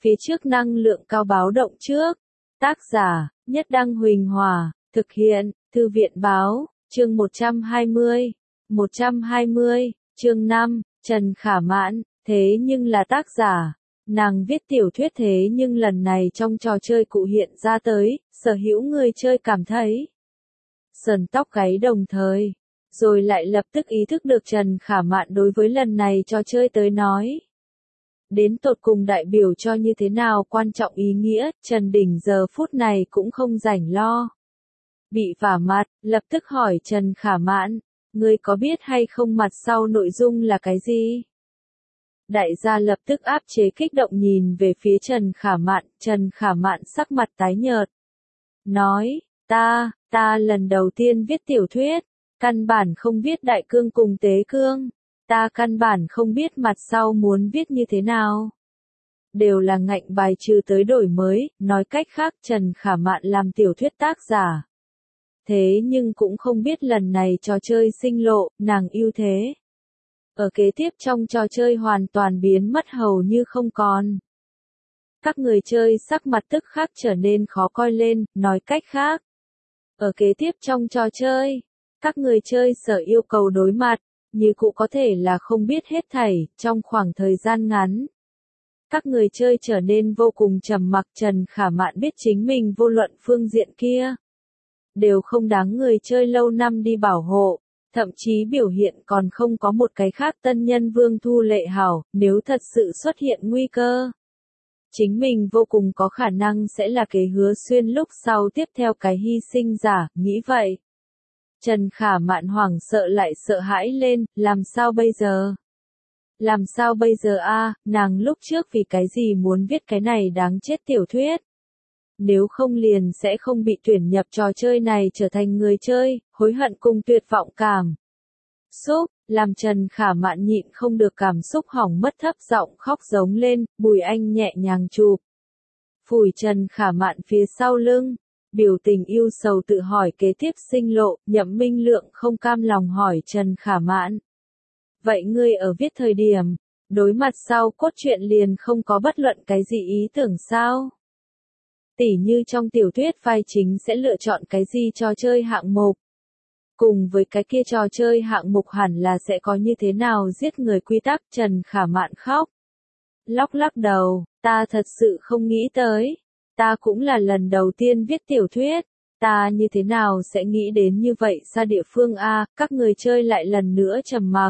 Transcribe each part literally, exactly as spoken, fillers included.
phía trước năng lượng cao báo động trước. Tác giả, Nhất Đăng Huỳnh Hòa, thực hiện, Thư viện Báo, chương một trăm hai mươi. một trăm hai mươi, chương năm, Trần Khả Mạn, thế nhưng là tác giả. Nàng viết tiểu thuyết thế nhưng lần này trong trò chơi cụ hiện ra tới, sở hữu người chơi cảm thấy sờn tóc gáy đồng thời, rồi lại lập tức ý thức được Trần Khả Mạn đối với lần này trò chơi tới nói. Đến tột cùng đại biểu cho như thế nào quan trọng ý nghĩa, Trần Đình giờ phút này cũng không rảnh lo. Bị vả mặt, lập tức hỏi Trần Khả Mạn, ngươi có biết hay không mặt sau nội dung là cái gì? Đại gia lập tức áp chế kích động nhìn về phía Trần Khả Mạn, Trần Khả Mạn sắc mặt tái nhợt. Nói, ta, ta lần đầu tiên viết tiểu thuyết, căn bản không biết đại cương cùng tế cương, ta căn bản không biết mặt sau muốn viết như thế nào. Đều là ngạnh bài trừ tới đổi mới, nói cách khác Trần Khả Mạn làm tiểu thuyết tác giả. Thế nhưng cũng không biết lần này trò chơi sinh lộ, nàng ưu thế. Ở kế tiếp trong trò chơi hoàn toàn biến mất hầu như không còn. Các người chơi sắc mặt tức khắc trở nên khó coi lên, nói cách khác. Ở kế tiếp trong trò chơi, các người chơi sở yêu cầu đối mặt, như cụ có thể là không biết hết thảy, trong khoảng thời gian ngắn. Các người chơi trở nên vô cùng trầm mặc, Trần Khả Mạn biết chính mình vô luận phương diện kia. Đều không đáng người chơi lâu năm đi bảo hộ. Thậm chí biểu hiện còn không có một cái khác tân nhân Vương Thu Lệ hảo, nếu thật sự xuất hiện nguy cơ. Chính mình vô cùng có khả năng sẽ là kế Hứa Xuyên lúc sau tiếp theo cái hy sinh giả, nghĩ vậy. Trần Khả Mạn hoảng sợ lại sợ hãi lên, làm sao bây giờ? Làm sao bây giờ a? Nàng lúc trước vì cái gì muốn viết cái này đáng chết tiểu thuyết? Nếu không liền sẽ không bị tuyển nhập trò chơi này trở thành người chơi, hối hận cùng tuyệt vọng cảm. Xúc, làm Trần Khả Mạn nhịn không được cảm xúc hỏng mất thấp giọng khóc giống lên, Bùi Anh nhẹ nhàng chụp. Phủi Trần Khả Mạn phía sau lưng, biểu tình yêu sầu tự hỏi kế tiếp sinh lộ, Nhậm Minh Lượng không cam lòng hỏi Trần Khả Mạn. Vậy ngươi ở viết thời điểm, đối mặt sau cốt truyện liền không có bất luận cái gì ý tưởng sao? Tỉ như trong tiểu thuyết vai chính sẽ lựa chọn cái gì trò chơi hạng mục. Cùng với cái kia trò chơi hạng mục hẳn là sẽ có như thế nào giết người quy tắc, Trần Khả Mạn khóc. Lóc lắc đầu, ta thật sự không nghĩ tới. Ta cũng là lần đầu tiên viết tiểu thuyết. Ta như thế nào sẽ nghĩ đến như vậy xa địa phương a? Các người chơi lại lần nữa trầm mặc.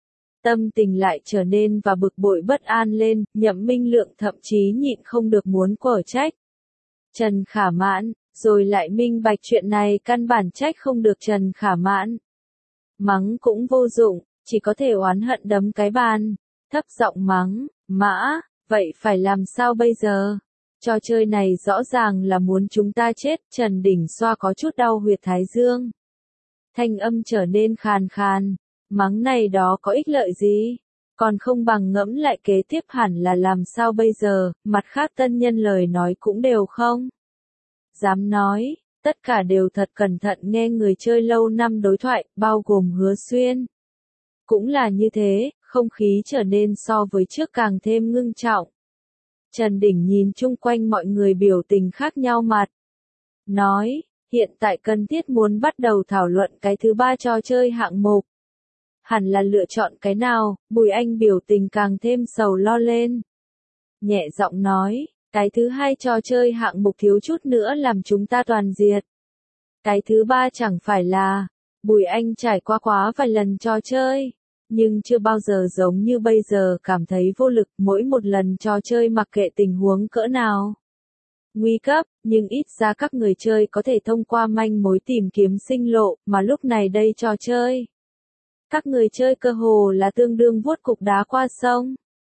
Tâm tình lại trở nên và bực bội bất an lên, Nhậm Minh Lượng thậm chí nhịn không được muốn quở trách. Trần Khả Mạn, rồi lại minh bạch chuyện này căn bản trách không được Trần Khả Mạn. Mắng cũng vô dụng, chỉ có thể oán hận đấm cái bàn, thấp giọng mắng, mã, vậy phải làm sao bây giờ? Trò chơi này rõ ràng là muốn chúng ta chết, Trần Đình xoa có chút đau huyệt thái dương. Thanh âm trở nên khàn khàn, mắng này đó có ích lợi gì? Còn không bằng ngẫm lại kế tiếp hẳn là làm sao bây giờ, mặt khác tân nhân lời nói cũng đều không dám nói, tất cả đều thật cẩn thận nghe người chơi lâu năm đối thoại, bao gồm Hứa Xuyên. Cũng là như thế, không khí trở nên so với trước càng thêm ngưng trọng. Trần Đình nhìn chung quanh mọi người biểu tình khác nhau mặt. Nói, hiện tại cần thiết muốn bắt đầu thảo luận cái thứ ba trò chơi hạng mục. Hẳn là lựa chọn cái nào, Bùi Anh biểu tình càng thêm sầu lo lên. Nhẹ giọng nói, cái thứ hai trò chơi hạng mục thiếu chút nữa làm chúng ta toàn diệt. Cái thứ ba chẳng phải là, Bùi Anh trải qua quá vài lần trò chơi, nhưng chưa bao giờ giống như bây giờ cảm thấy vô lực mỗi một lần trò chơi mặc kệ tình huống cỡ nào. Nguy cấp, nhưng ít ra các người chơi có thể thông qua manh mối tìm kiếm sinh lộ, mà lúc này đây trò chơi. Các người chơi cơ hồ là tương đương vuốt cục đá qua sông.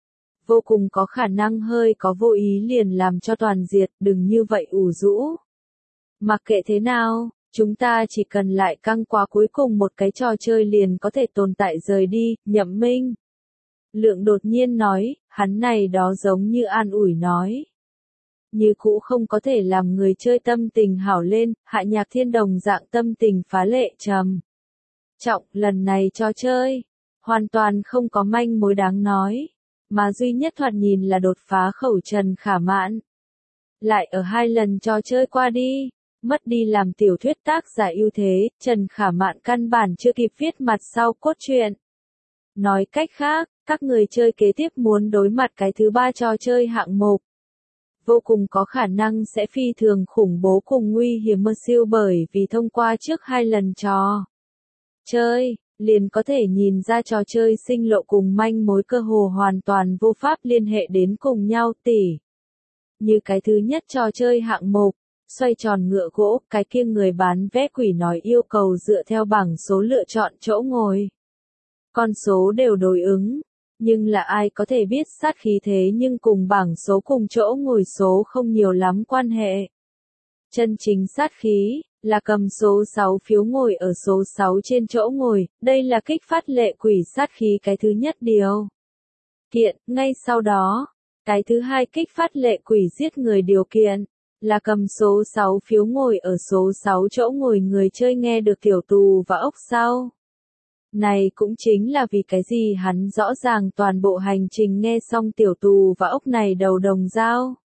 Vô cùng có khả năng hơi có vô ý liền làm cho toàn diệt, đừng như vậy ủ rũ. Mặc kệ thế nào, chúng ta chỉ cần lại căng qua cuối cùng một cái trò chơi liền có thể tồn tại rời đi, Nhậm Minh Lượng đột nhiên nói, hắn này đó giống như an ủi nói. Như cũ không có thể làm người chơi tâm tình hảo lên, Hạ Nhạc Thiên đồng dạng tâm tình phá lệ trầm trọng, lần này trò chơi hoàn toàn không có manh mối đáng nói. mà duy nhất thoạt nhìn là đột phá khẩu Trần Khả Mạn. Lại ở hai lần trò chơi qua đi, mất đi làm tiểu thuyết tác giả ưu thế, Trần Khả Mạn căn bản chưa kịp viết mặt sau cốt truyện. Nói cách khác, các người chơi kế tiếp muốn đối mặt cái thứ ba trò chơi hạng mục. Vô cùng có khả năng sẽ phi thường khủng bố cùng nguy hiểm mơ siêu bởi vì thông qua trước hai lần trò chơi, liền có thể nhìn ra trò chơi sinh lộ cùng manh mối cơ hồ hoàn toàn vô pháp liên hệ đến cùng nhau tỉ. Như cái thứ nhất trò chơi hạng mục, xoay tròn ngựa gỗ, cái kia người bán vé quỷ nói yêu cầu dựa theo bảng số lựa chọn chỗ ngồi. Con số đều đối ứng, nhưng là ai có thể biết sát khí thế nhưng cùng bảng số cùng chỗ ngồi số không nhiều lắm quan hệ. Chân chính sát khí, là cầm số sáu phiếu ngồi ở số sáu trên chỗ ngồi, đây là kích phát lệ quỷ sát khí cái thứ nhất điều kiện, ngay sau đó, cái thứ hai kích phát lệ quỷ giết người điều kiện, là cầm số sáu phiếu ngồi ở số sáu chỗ ngồi người chơi nghe được tiểu tù và ốc sau. Này cũng chính là vì cái gì hắn rõ ràng toàn bộ hành trình nghe xong tiểu tù và ốc này đầu đồng dao.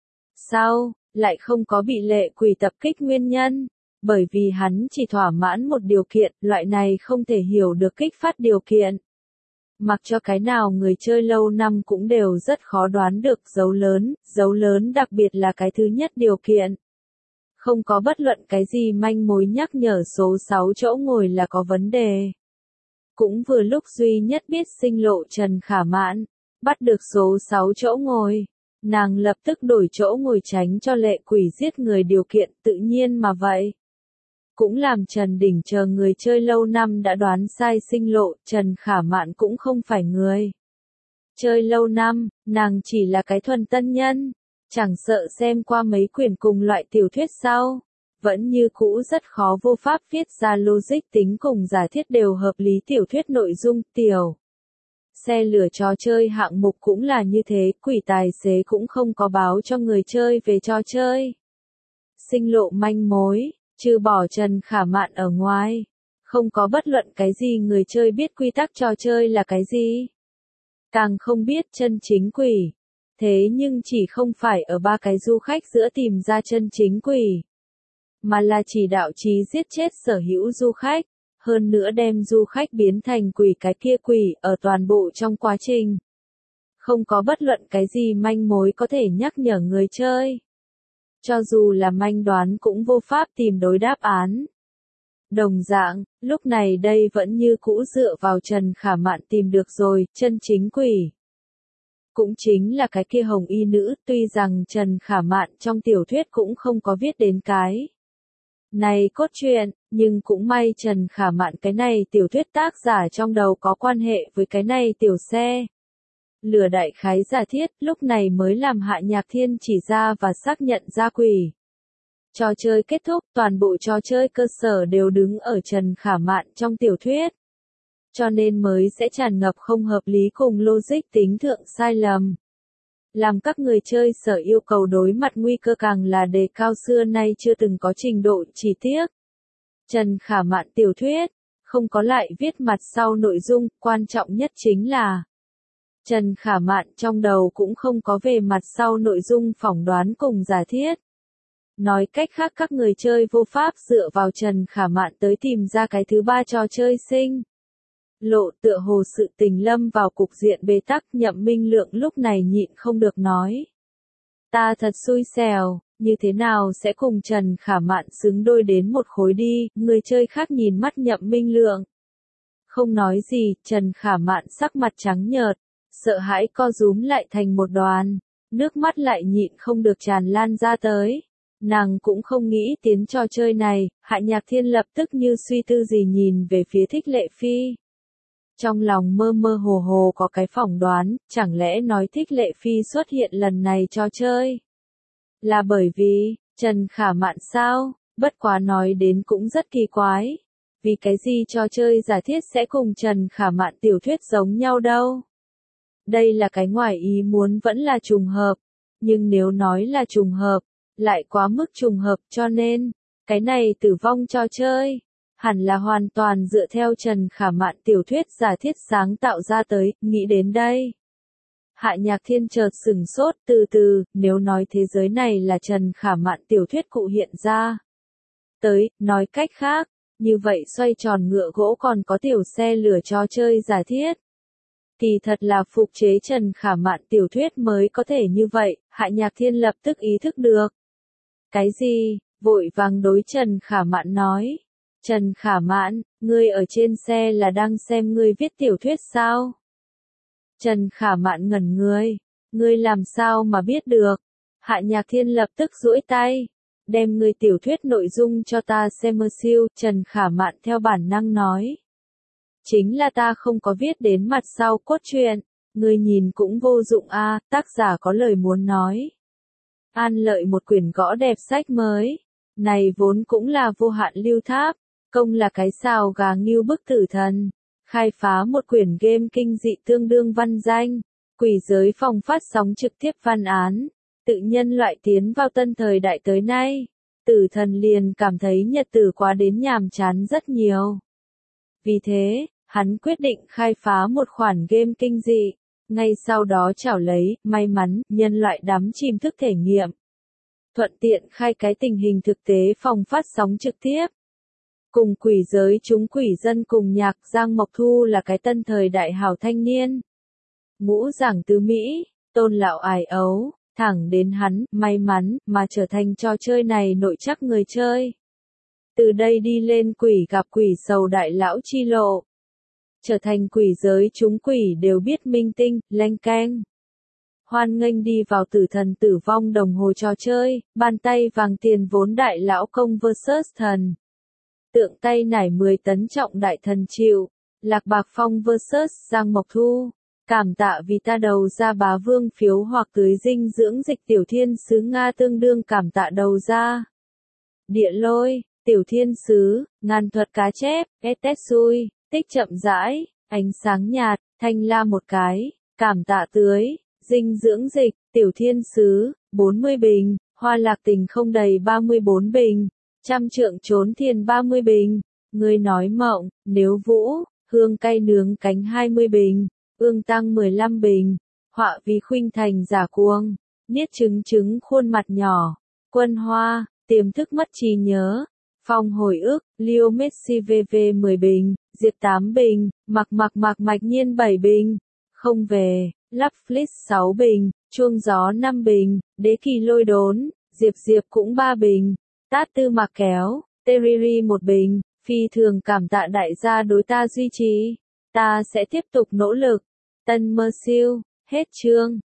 Sau, lại không có bị lệ quỷ tập kích nguyên nhân, bởi vì hắn chỉ thỏa mãn một điều kiện, loại này không thể hiểu được kích phát điều kiện. Mặc cho cái nào người chơi lâu năm cũng đều rất khó đoán được dấu lớn, dấu lớn đặc biệt là cái thứ nhất điều kiện. Không có bất luận cái gì manh mối nhắc nhở số sáu chỗ ngồi là có vấn đề. Cũng vừa lúc duy nhất biết sinh lộ Trần Khả Mạn, bắt được số sáu chỗ ngồi, nàng lập tức đổi chỗ ngồi tránh cho lệ quỷ giết người điều kiện tự nhiên mà vậy. Cũng làm Trần Đỉnh chờ người chơi lâu năm đã đoán sai sinh lộ, Trần Khả Mạn cũng không phải người chơi lâu năm, nàng chỉ là cái thuần tân nhân, chẳng sợ xem qua mấy quyển cùng loại tiểu thuyết sau, vẫn như cũ rất khó vô pháp viết ra logic tính cùng giả thiết đều hợp lý tiểu thuyết nội dung tiểu. Xe lửa trò chơi hạng mục cũng là như thế, quỷ tài xế cũng không có báo cho người chơi về trò chơi. Sinh lộ manh mối, trừ bỏ Trần Khả Mạn ở ngoài, không có bất luận cái gì người chơi biết quy tắc trò chơi là cái gì. Càng không biết chân chính quỷ. Thế nhưng chỉ không phải ở ba cái du khách giữa tìm ra chân chính quỷ, mà là chỉ đạo chí giết chết sở hữu du khách, hơn nữa đem du khách biến thành quỷ cái kia quỷ ở toàn bộ trong quá trình. Không có bất luận cái gì manh mối có thể nhắc nhở người chơi. Cho dù là manh đoán cũng vô pháp tìm đối đáp án. Đồng dạng, lúc này đây vẫn như cũ dựa vào Trần Khả Mạn tìm được rồi, chân chính quỷ. Cũng chính là cái kia hồng y nữ, tuy rằng Trần Khả Mạn trong tiểu thuyết cũng không có viết đến cái này cốt truyện, nhưng cũng may Trần Khả Mạn cái này tiểu thuyết tác giả trong đầu có quan hệ với cái này tiểu xe. Lửa đại khái giả thiết, lúc này mới làm Hạ Nhạc Thiên chỉ ra và xác nhận ra quỷ. Trò chơi kết thúc, toàn bộ trò chơi cơ sở đều đứng ở Trần Khả Mạn trong tiểu thuyết. Cho nên mới sẽ tràn ngập không hợp lý cùng logic tính thượng sai lầm. Làm các người chơi sở yêu cầu đối mặt nguy cơ càng là đề cao xưa nay chưa từng có trình độ chi tiết. Trần Khả Mạn tiểu thuyết, không có lại viết mặt sau nội dung, quan trọng nhất chính là Trần Khả Mạn trong đầu cũng không có về mặt sau nội dung phỏng đoán cùng giả thiết. Nói cách khác các người chơi vô pháp dựa vào Trần Khả Mạn tới tìm ra cái thứ ba trò chơi sinh. Lộ tựa hồ sự tình lâm vào cục diện bế tắc, Nhậm Minh Lượng lúc này nhịn không được nói. Ta thật xui xẻo, như thế nào sẽ cùng Trần Khả Mạn xứng đôi đến một khối đi, người chơi khác nhìn mắt Nhậm Minh Lượng. Không nói gì, Trần Khả Mạn sắc mặt trắng nhợt, sợ hãi co rúm lại thành một đoàn, nước mắt lại nhịn không được tràn lan ra tới. Nàng cũng không nghĩ tiến trò chơi này, Hạ Nhạc Thiên lập tức như suy tư gì nhìn về phía Thích Lệ Phi. Trong lòng mơ mơ hồ hồ có cái phỏng đoán, chẳng lẽ nói Thích Lệ Phi xuất hiện lần này trò chơi là bởi vì Trần Khả Mạn sao? Bất quá nói đến cũng rất kỳ quái. Vì cái gì trò chơi giả thiết sẽ cùng Trần Khả Mạn tiểu thuyết giống nhau đâu? Đây là cái ngoài ý muốn vẫn là trùng hợp. Nhưng nếu nói là trùng hợp, lại quá mức trùng hợp cho nên, cái này tử vong trò chơi, hẳn là hoàn toàn dựa theo Trần Khả Mạn tiểu thuyết giả thiết sáng tạo ra tới, nghĩ đến đây. Hạ Nhạc Thiên chợt sửng sốt, từ từ, nếu nói thế giới này là Trần Khả Mạn tiểu thuyết cụ hiện ra. Tới, nói cách khác, như vậy xoay tròn ngựa gỗ còn có tiểu xe lửa trò chơi giả thiết. Thì thật là phục chế Trần Khả Mạn tiểu thuyết mới có thể như vậy, Hạ Nhạc Thiên lập tức ý thức được. Cái gì? Vội vàng đối Trần Khả Mạn nói. Trần Khả Mạn, ngươi ở trên xe là đang xem ngươi viết tiểu thuyết sao? Trần Khả Mạn ngẩn người. Ngươi làm sao mà biết được? Hạ Nhạc Thiên lập tức duỗi tay. Đem ngươi tiểu thuyết nội dung cho ta xem mơ siêu, Trần Khả Mạn theo bản năng nói. Chính là ta không có viết đến mặt sau cốt truyện, ngươi nhìn cũng vô dụng a, à, tác giả có lời muốn nói. An Lợi một quyển gõ đẹp sách mới, này vốn cũng là vô hạn lưu tháp, công là cái xào gà nghiêu bức tử thần, khai phá một quyển game kinh dị tương đương văn danh, quỷ giới phòng phát sóng trực tiếp văn án, tự nhân loại tiến vào tân thời đại tới nay, tử thần liền cảm thấy nhật tử quá đến nhàm chán rất nhiều. Vì thế, hắn quyết định khai phá một khoản game kinh dị, ngay sau đó trảo lấy, may mắn, nhân loại đắm chìm thức thể nghiệm. Thuận tiện khai cái tình hình thực tế phòng phát sóng trực tiếp. Cùng quỷ giới chúng quỷ dân cùng nhạc Giang Mộc Thu là cái tân thời đại hảo thanh niên. Ngũ giảng tứ Mỹ, tôn lão ải ấu, thẳng đến hắn, may mắn, mà trở thành trò chơi này nội chắc người chơi. Từ đây đi lên quỷ gặp quỷ sầu đại lão chi lộ. Trở thành quỷ giới chúng quỷ đều biết minh tinh, leng keng. Hoan nghênh đi vào tử thần tử vong đồng hồ trò chơi, bàn tay vàng tiền vốn đại lão công versus thần. Tượng tay nải mười tấn trọng đại thần chịu, Lạc Bạc Phong versus Giang Mộc Thu. Cảm tạ vì ta đầu ra bá vương phiếu hoặc tưới dinh dưỡng dịch tiểu thiên sứ Nga tương đương cảm tạ đầu ra. Địa lôi, tiểu thiên sứ, ngàn thuật cá chép, Etetsui, tích chậm rãi, ánh sáng nhạt, thanh la một cái, cảm tạ tưới, dinh dưỡng dịch, tiểu thiên sứ, bốn mươi bình, hoa lạc tình không đầy ba mươi bốn bình, trăm trượng trốn thiên ba mươi bình, người nói mộng, nếu vũ, hương cay nướng cánh hai mươi bình, ương tăng mười lăm bình, họa vì khuynh thành giả cuồng, niết trứng trứng khuôn mặt nhỏ, quân hoa, tiềm thức mất trí nhớ, phong hồi ức, Leo Messi vê vê mười bình, Diệp tám bình, mặc mặc mặc mạch nhiên bảy bình, không về, lắp flip sáu bình, chuông gió năm bình, đế kỳ lôi đốn, Diệp Diệp cũng ba bình, tát tư mặc kéo, Teriri một bình, phi thường cảm tạ đại gia đối ta duy trì, ta sẽ tiếp tục nỗ lực, tân mơ siêu, hết chương.